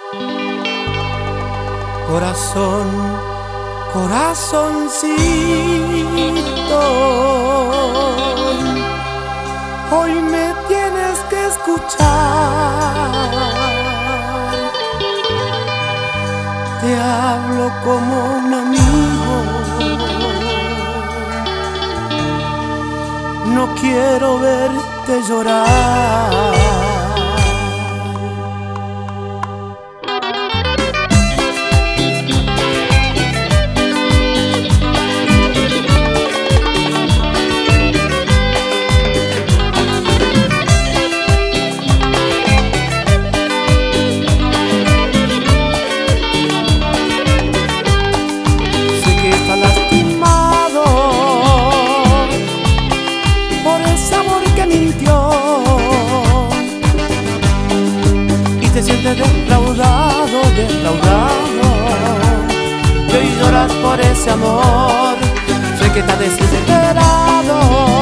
Corazón, corazoncito, hoy me tienes que escuchar. Te hablo como un amigo, no quiero verte llorar. Te sientes defraudado, defraudado, y hoy lloras por ese amor. Sé que estás desesperado,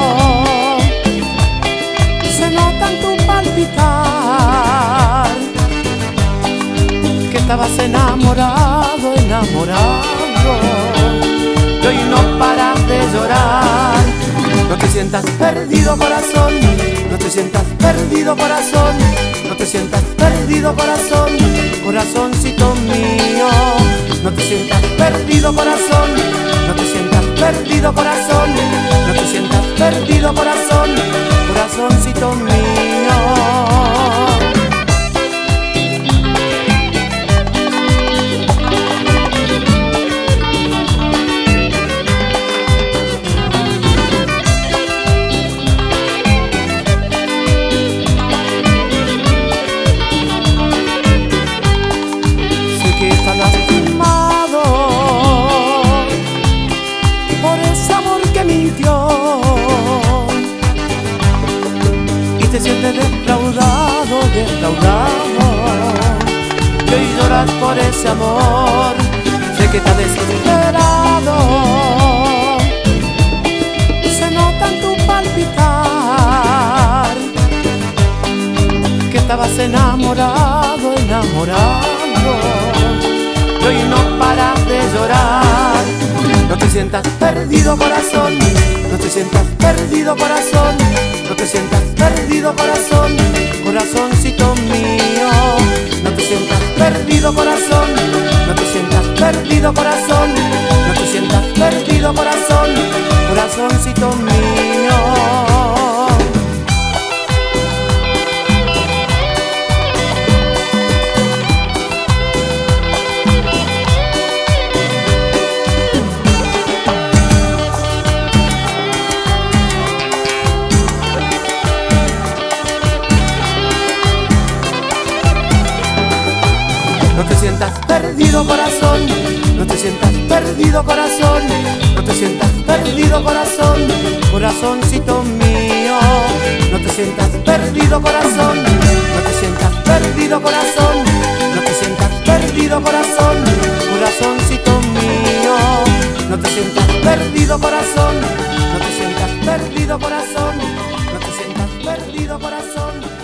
se nota en tu palpitar que estabas enamorado, enamorado, y hoy no paras de llorar. No te sientas perdido, corazón, no te sientas perdido, corazón, no te sientas perdido, corazón, corazoncito mío. No te sientas perdido, corazón, no te sientas perdido, corazón, no te sientas perdido, corazón, corazoncito mío. Estás lastimado por ese amor que mintió y te sientes defraudado, defraudado, y hoy lloras por ese amor. Sé que estás desesperado, se nota en tu palpitar que estabas enamorado, enamorado, y hoy no paras de llorar. No te sientas perdido, corazón, no te sientas perdido, corazón, no te sientas perdido, corazón, corazoncito mío. No te sientas perdido, corazón, no te sientas perdido, corazón, no te sientas perdido, corazón, corazoncito mío. No te sientas perdido, corazón, no te sientas perdido, corazón, no te sientas perdido, corazón, corazoncito mío. No te sientas perdido, corazón, no te sientas perdido, corazón, no te sientas perdido, corazón, corazoncito mío. No te sientas perdido, corazón, no te sientas perdido, corazón, no te sientas perdido, corazón.